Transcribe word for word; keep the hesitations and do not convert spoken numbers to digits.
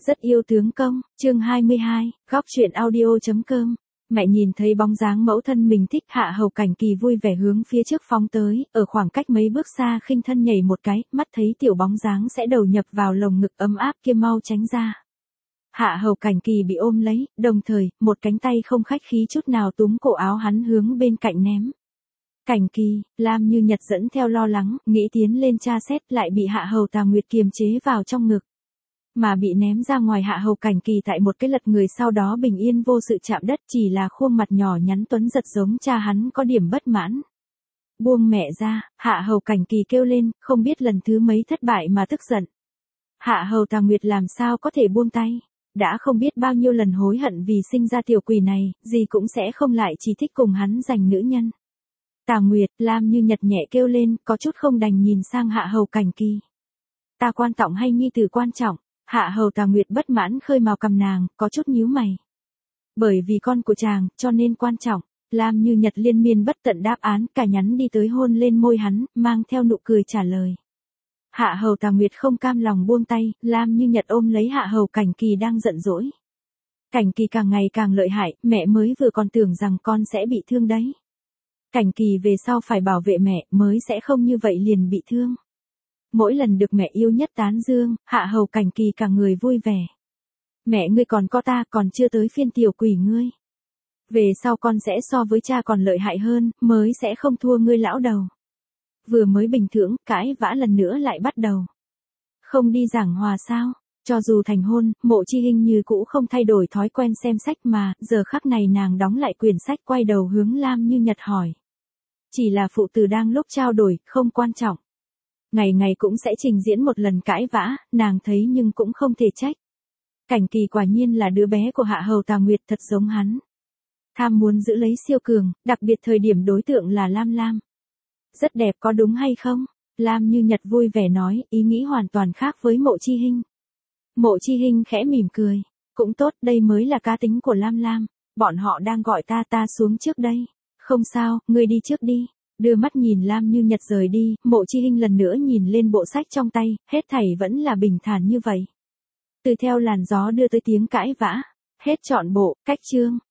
Rất yêu tướng công, chương hai mươi hai, góc truyện audio.com. Mẹ nhìn thấy bóng dáng mẫu thân mình thích, Hạ Hầu Cảnh Kỳ vui vẻ hướng phía trước phóng tới, ở khoảng cách mấy bước xa khinh thân nhảy một cái, mắt thấy tiểu bóng dáng sẽ đầu nhập vào lồng ngực ấm áp kia mau tránh ra. Hạ Hầu Cảnh Kỳ bị ôm lấy, đồng thời, một cánh tay không khách khí chút nào túm cổ áo hắn hướng bên cạnh ném. Cảnh Kỳ, Lam Như Nhật dẫn theo lo lắng, nghĩ tiến lên tra xét, lại bị Hạ Hầu Tà Nguyệt kiềm chế vào trong ngực. Mà bị ném ra ngoài Hạ Hầu Cảnh Kỳ tại một cái lật người sau đó bình yên vô sự chạm đất, chỉ là khuôn mặt nhỏ nhắn tuấn giật giống cha hắn có điểm bất mãn. Buông mẹ ra, Hạ Hầu Cảnh Kỳ kêu lên, không biết lần thứ mấy thất bại mà tức giận. Hạ Hầu Tà Nguyệt làm sao có thể buông tay, đã không biết bao nhiêu lần hối hận vì sinh ra tiểu quỷ này, gì cũng sẽ không lại chỉ thích cùng hắn giành nữ nhân. Tà Nguyệt, Lam Như Nhật nhẹ kêu lên, có chút không đành nhìn sang Hạ Hầu Cảnh Kỳ. Ta quan trọng hay nhi tử quan trọng? Hạ Hầu Tà Nguyệt bất mãn khơi mào cằm nàng, có chút nhíu mày. Bởi vì con của chàng, cho nên quan trọng. Lam Như Nhật liên miên bất tận đáp án, cả nhắn đi tới hôn lên môi hắn, mang theo nụ cười trả lời. Hạ Hầu Tà Nguyệt không cam lòng buông tay, Lam Như Nhật ôm lấy Hạ Hầu Cảnh Kỳ đang giận dỗi. Cảnh Kỳ càng ngày càng lợi hại, mẹ mới vừa còn tưởng rằng con sẽ bị thương đấy. Cảnh Kỳ về sau phải bảo vệ mẹ, mới sẽ không như vậy liền bị thương. Mỗi lần được mẹ yêu nhất tán dương, Hạ Hầu Cảnh Kỳ cả người vui vẻ. Mẹ ngươi còn có ta, còn chưa tới phiên tiểu quỷ ngươi. Về sau con sẽ so với cha còn lợi hại hơn, mới sẽ không thua ngươi lão đầu. Vừa mới bình thường, cãi vã lần nữa lại bắt đầu. Không đi giảng hòa sao? Cho dù thành hôn, Mộ Chi Hinh như cũ không thay đổi thói quen xem sách mà, giờ khắc này nàng đóng lại quyển sách quay đầu hướng Lam Như Nhật hỏi. Chỉ là phụ tử đang lúc trao đổi, không quan trọng. Ngày ngày cũng sẽ trình diễn một lần cãi vã, nàng thấy nhưng cũng không thể trách. Cảnh Kỳ quả nhiên là đứa bé của Hạ Hầu Tà Nguyệt, thật giống hắn. Tham muốn giữ lấy siêu cường, đặc biệt thời điểm đối tượng là Lam Lam. Rất đẹp có đúng hay không? Lam Như Nhật vui vẻ nói, ý nghĩ hoàn toàn khác với Mộ Chi Hinh. Mộ Chi Hinh khẽ mỉm cười. Cũng tốt, đây mới là cá tính của Lam Lam. Bọn họ đang gọi ta ta xuống trước đây. Không sao, ngươi đi trước đi. Đưa mắt nhìn Lam Như Nhật rời đi, Mộ Chi Hinh lần nữa nhìn lên bộ sách trong tay, hết thảy vẫn là bình thản như vậy. Từ theo làn gió đưa tới tiếng cãi vã. Hết trọn bộ, cách chương.